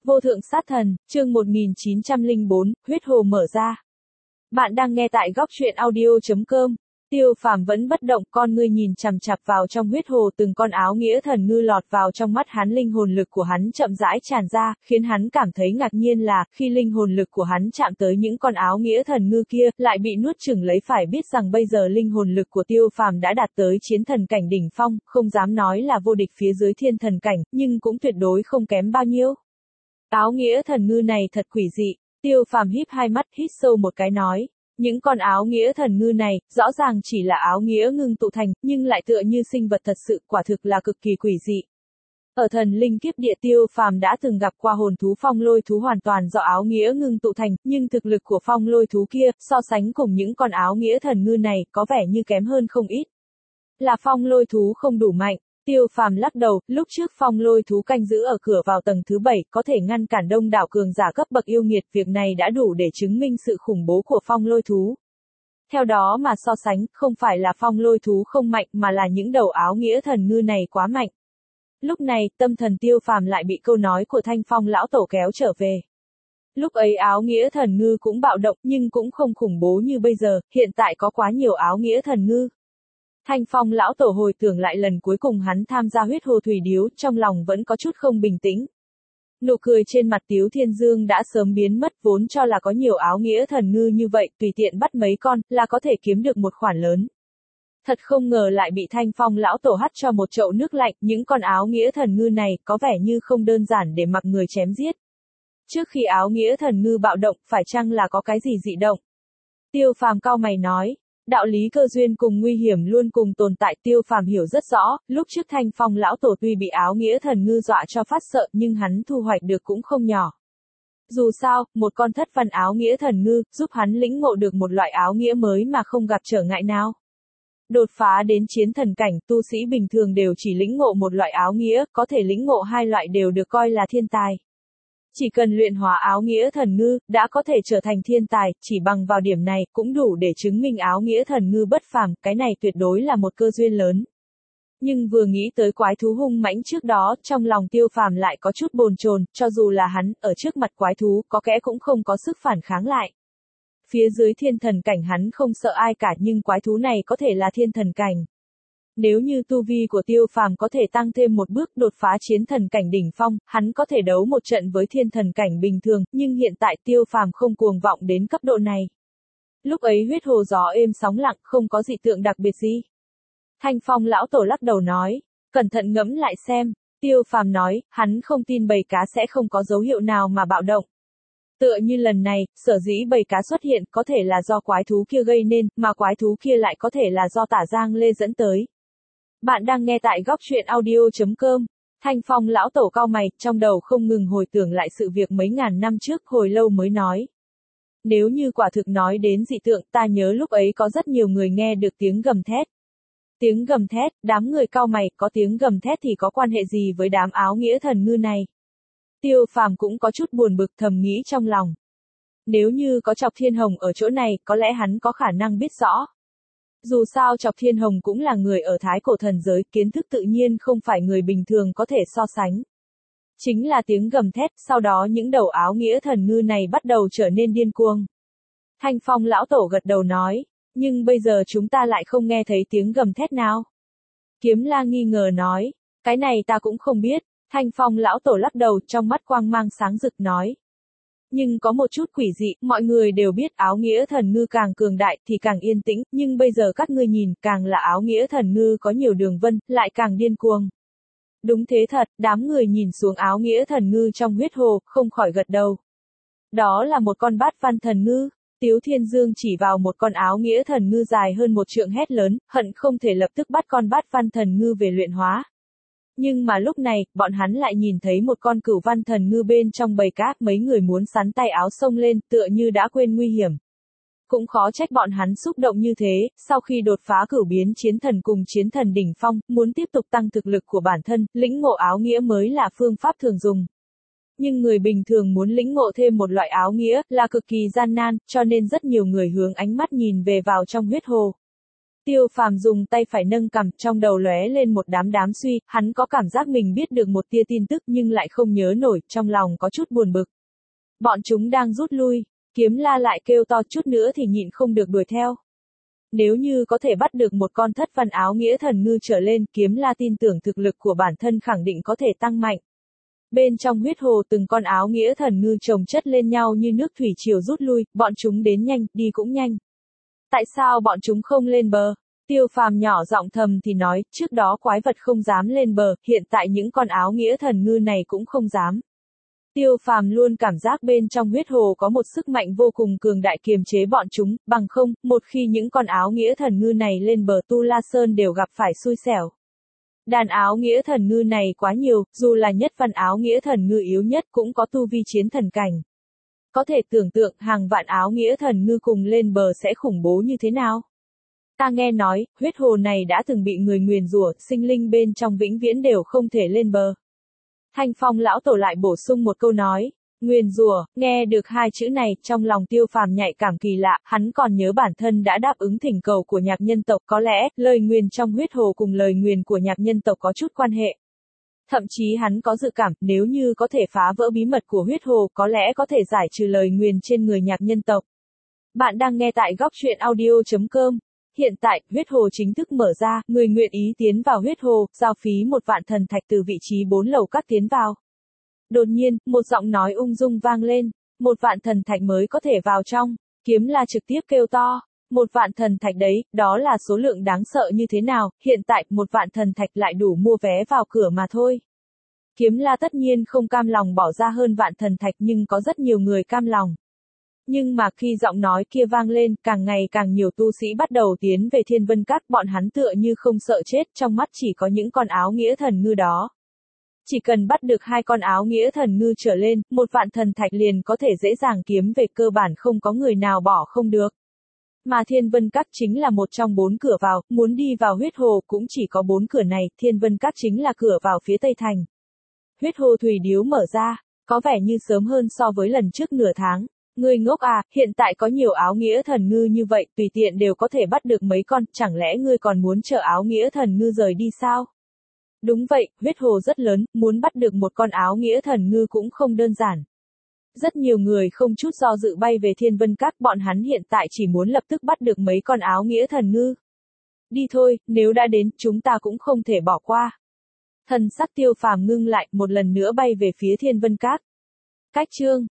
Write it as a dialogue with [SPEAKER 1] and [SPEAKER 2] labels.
[SPEAKER 1] Vô thượng sát thần, chương 1904, huyết hồ mở ra. Bạn đang nghe tại góc truyện audio.com. Tiêu Phàm vẫn bất động, con ngươi nhìn chằm chằm vào trong huyết hồ, từng con áo nghĩa thần ngư lọt vào trong mắt hắn, linh hồn lực của hắn chậm rãi tràn ra, khiến hắn cảm thấy ngạc nhiên là, khi linh hồn lực của hắn chạm tới những con áo nghĩa thần ngư kia, lại bị nuốt chửng lấy. Phải biết rằng bây giờ linh hồn lực của Tiêu Phàm đã đạt tới chiến thần cảnh đỉnh phong, không dám nói là vô địch phía dưới thiên thần cảnh, nhưng cũng tuyệt đối không kém bao nhiêu. Áo nghĩa thần ngư này thật quỷ dị, Tiêu Phàm híp hai mắt, hít sâu một cái nói. Những con áo nghĩa thần ngư này, rõ ràng chỉ là áo nghĩa ngưng tụ thành, nhưng lại tựa như sinh vật thật sự, quả thực là cực kỳ quỷ dị. Ở thần linh kiếp địa, Tiêu Phàm đã từng gặp qua hồn thú phong lôi thú hoàn toàn do áo nghĩa ngưng tụ thành, nhưng thực lực của phong lôi thú kia, so sánh cùng những con áo nghĩa thần ngư này, có vẻ như kém hơn không ít. Là phong lôi thú không đủ mạnh. Tiêu Phàm lắc đầu, lúc trước phong lôi thú canh giữ ở cửa vào tầng thứ 7, có thể ngăn cản đông đảo cường giả cấp bậc yêu nghiệt, việc này đã đủ để chứng minh sự khủng bố của phong lôi thú. Theo đó mà so sánh, không phải là phong lôi thú không mạnh mà là những đầu áo nghĩa thần ngư này quá mạnh. Lúc này, tâm thần Tiêu Phàm lại bị câu nói của Thanh Phong lão tổ kéo trở về. Lúc ấy áo nghĩa thần ngư cũng bạo động, nhưng cũng không khủng bố như bây giờ, hiện tại có quá nhiều áo nghĩa thần ngư. Thanh Phong lão tổ hồi tưởng lại lần cuối cùng hắn tham gia huyết hồ thủy điếu, trong lòng vẫn có chút không bình tĩnh. Nụ cười trên mặt Tiếu Thiên Dương đã sớm biến mất, vốn cho là có nhiều áo nghĩa thần ngư như vậy, tùy tiện bắt mấy con, là có thể kiếm được một khoản lớn. Thật không ngờ lại bị Thanh Phong lão tổ hắt cho một chậu nước lạnh, những con áo nghĩa thần ngư này, có vẻ như không đơn giản để mặc người chém giết. Trước khi áo nghĩa thần ngư bạo động, phải chăng là có cái gì dị động? Tiêu Phàm cau mày nói. Đạo lý cơ duyên cùng nguy hiểm luôn cùng tồn tại, Tiêu Phàm hiểu rất rõ, lúc trước Thanh Phong lão tổ tuy bị áo nghĩa thần ngư dọa cho phát sợ, nhưng hắn thu hoạch được cũng không nhỏ. Dù sao, một con thất văn áo nghĩa thần ngư, giúp hắn lĩnh ngộ được một loại áo nghĩa mới mà không gặp trở ngại nào. Đột phá đến chiến thần cảnh, tu sĩ bình thường đều chỉ lĩnh ngộ một loại áo nghĩa, có thể lĩnh ngộ hai loại đều được coi là thiên tài. Chỉ cần luyện hóa áo nghĩa thần ngư, đã có thể trở thành thiên tài, chỉ bằng vào điểm này, cũng đủ để chứng minh áo nghĩa thần ngư bất phàm, cái này tuyệt đối là một cơ duyên lớn. Nhưng vừa nghĩ tới quái thú hung mãnh trước đó, trong lòng Tiêu Phàm lại có chút bồn chồn, cho dù là hắn, ở trước mặt quái thú, có kẽ cũng không có sức phản kháng lại. Phía dưới thiên thần cảnh hắn không sợ ai cả, nhưng quái thú này có thể là thiên thần cảnh. Nếu như tu vi của Tiêu Phàm có thể tăng thêm một bước, đột phá chiến thần cảnh đỉnh phong, hắn có thể đấu một trận với thiên thần cảnh bình thường, nhưng hiện tại Tiêu Phàm không cuồng vọng đến cấp độ này. Lúc ấy huyết hồ gió êm sóng lặng, không có dị tượng đặc biệt gì. Thanh Phong lão tổ lắc đầu nói, cẩn thận ngẫm lại xem. Tiêu Phàm nói, hắn không tin bầy cá sẽ không có dấu hiệu nào mà bạo động. Tựa như lần này, sở dĩ bầy cá xuất hiện có thể là do quái thú kia gây nên, mà quái thú kia lại có thể là do Tả Giang Lê dẫn tới. Bạn đang nghe tại góc truyện audio.com. Thanh Phong lão tổ cau mày, trong đầu không ngừng hồi tưởng lại sự việc mấy ngàn năm trước, hồi lâu mới nói. Nếu như quả thực nói đến dị tượng, ta nhớ lúc ấy có rất nhiều người nghe được tiếng gầm thét. Tiếng gầm thét, đám người cau mày, có tiếng gầm thét thì có quan hệ gì với đám áo nghĩa thần ngư này? Tiêu Phàm cũng có chút buồn bực, thầm nghĩ trong lòng. Nếu như có Chọc Thiên Hồng ở chỗ này, có lẽ hắn có khả năng biết rõ. Dù sao Chọc Thiên Hồng cũng là người ở thái cổ thần giới, kiến thức tự nhiên không phải người bình thường có thể so sánh. Chính là tiếng gầm thét, sau đó những đầu áo nghĩa thần ngư này bắt đầu trở nên điên cuồng. Thanh Phong lão tổ gật đầu nói, nhưng bây giờ chúng ta lại không nghe thấy tiếng gầm thét nào. Kiếm La nghi ngờ nói, cái này ta cũng không biết. Thanh Phong lão tổ lắc đầu, trong mắt quang mang sáng rực nói. Nhưng có một chút quỷ dị, mọi người đều biết áo nghĩa thần ngư càng cường đại thì càng yên tĩnh, nhưng bây giờ các ngươi nhìn, càng là áo nghĩa thần ngư có nhiều đường vân, lại càng điên cuồng. Đúng thế thật, đám người nhìn xuống áo nghĩa thần ngư trong huyết hồ, không khỏi gật đầu. Đó là một con bát văn thần ngư. Tiếu Thiên Dương chỉ vào một con áo nghĩa thần ngư dài hơn một trượng hét lớn, hận không thể lập tức bắt con bát văn thần ngư về luyện hóa. Nhưng mà lúc này, bọn hắn lại nhìn thấy một con cửu văn thần ngư bên trong bầy cá, mấy người muốn sắn tay áo xông lên, tựa như đã quên nguy hiểm. Cũng khó trách bọn hắn xúc động như thế, sau khi đột phá cửu biến chiến thần cùng chiến thần đỉnh phong, muốn tiếp tục tăng thực lực của bản thân, lĩnh ngộ áo nghĩa mới là phương pháp thường dùng. Nhưng người bình thường muốn lĩnh ngộ thêm một loại áo nghĩa, là cực kỳ gian nan, cho nên rất nhiều người hướng ánh mắt nhìn về vào trong huyết hồ. Tiêu Phàm dùng tay phải nâng cằm, trong đầu lóe lên một đám suy, hắn có cảm giác mình biết được một tia tin tức nhưng lại không nhớ nổi, trong lòng có chút buồn bực. Bọn chúng đang rút lui, Kiếm La lại kêu to, chút nữa thì nhịn không được đuổi theo. Nếu như có thể bắt được một con thất văn áo nghĩa thần ngư trở lên, Kiếm La tin tưởng thực lực của bản thân khẳng định có thể tăng mạnh. Bên trong huyết hồ từng con áo nghĩa thần ngư chồng chất lên nhau như nước thủy triều rút lui, bọn chúng đến nhanh, đi cũng nhanh. Tại sao bọn chúng không lên bờ? Tiêu Phàm nhỏ giọng thầm thì nói, trước đó quái vật không dám lên bờ, hiện tại những con áo nghĩa thần ngư này cũng không dám. Tiêu Phàm luôn cảm giác bên trong huyết hồ có một sức mạnh vô cùng cường đại kiềm chế bọn chúng, bằng không, một khi những con áo nghĩa thần ngư này lên bờ Tu La Sơn đều gặp phải xui xẻo. Đàn áo nghĩa thần ngư này quá nhiều, dù là nhất văn áo nghĩa thần ngư yếu nhất cũng có tu vi chiến thần cảnh. Có thể tưởng tượng hàng vạn áo nghĩa thần ngư cùng lên bờ sẽ khủng bố như thế nào? Ta nghe nói, huyết hồ này đã từng bị người nguyền rủa, sinh linh bên trong vĩnh viễn đều không thể lên bờ. Thanh Phong lão tổ lại bổ sung một câu nói, nguyền rủa, nghe được hai chữ này, trong lòng Tiêu Phàm nhạy cảm kỳ lạ, hắn còn nhớ bản thân đã đáp ứng thỉnh cầu của nhạc nhân tộc, có lẽ, lời nguyền trong huyết hồ cùng lời nguyền của nhạc nhân tộc có chút quan hệ. Thậm chí hắn có dự cảm, nếu như có thể phá vỡ bí mật của huyết hồ, có lẽ có thể giải trừ lời nguyền trên người nhạc nhân tộc. Bạn đang nghe tại góc truyện audio.com. Hiện tại, huyết hồ chính thức mở ra, người nguyện ý tiến vào huyết hồ, giao phí 1 vạn thần thạch từ vị trí 4 lầu các tiến vào. Đột nhiên, một giọng nói ung dung vang lên, 1 vạn thần thạch mới có thể vào trong. Kiếm La trực tiếp kêu to, 1 vạn thần thạch đấy, đó là số lượng đáng sợ như thế nào, hiện tại 1 vạn thần thạch lại đủ mua vé vào cửa mà thôi. Kiếm La tất nhiên không cam lòng bỏ ra hơn vạn thần thạch nhưng có rất nhiều người cam lòng. Nhưng mà khi giọng nói kia vang lên, càng ngày càng nhiều tu sĩ bắt đầu tiến về Thiên Vân Các, bọn hắn tựa như không sợ chết, trong mắt chỉ có những con áo nghĩa thần ngư đó. Chỉ cần bắt được 2 con áo nghĩa thần ngư trở lên, 1 vạn thần thạch liền có thể dễ dàng kiếm về, cơ bản không có người nào bỏ không được. Mà Thiên Vân Các chính là một trong 4 cửa vào, muốn đi vào huyết hồ cũng chỉ có 4 cửa này, Thiên Vân Các chính là cửa vào phía Tây Thành. Huyết hồ thủy điếu mở ra, có vẻ như sớm hơn so với lần trước nửa tháng. Ngươi ngốc à, hiện tại có nhiều áo nghĩa thần ngư như vậy, tùy tiện đều có thể bắt được mấy con, chẳng lẽ ngươi còn muốn chờ áo nghĩa thần ngư rời đi sao? Đúng vậy, huyết hồ rất lớn, muốn bắt được một con áo nghĩa thần ngư cũng không đơn giản. Rất nhiều người không chút do dự bay về Thiên Vân Các, bọn hắn hiện tại chỉ muốn lập tức bắt được mấy con áo nghĩa thần ngư. Đi thôi, nếu đã đến, chúng ta cũng không thể bỏ qua. Thần sắc Tiêu Phàm ngưng lại, một lần nữa bay về phía Thiên Vân Các. Cách chương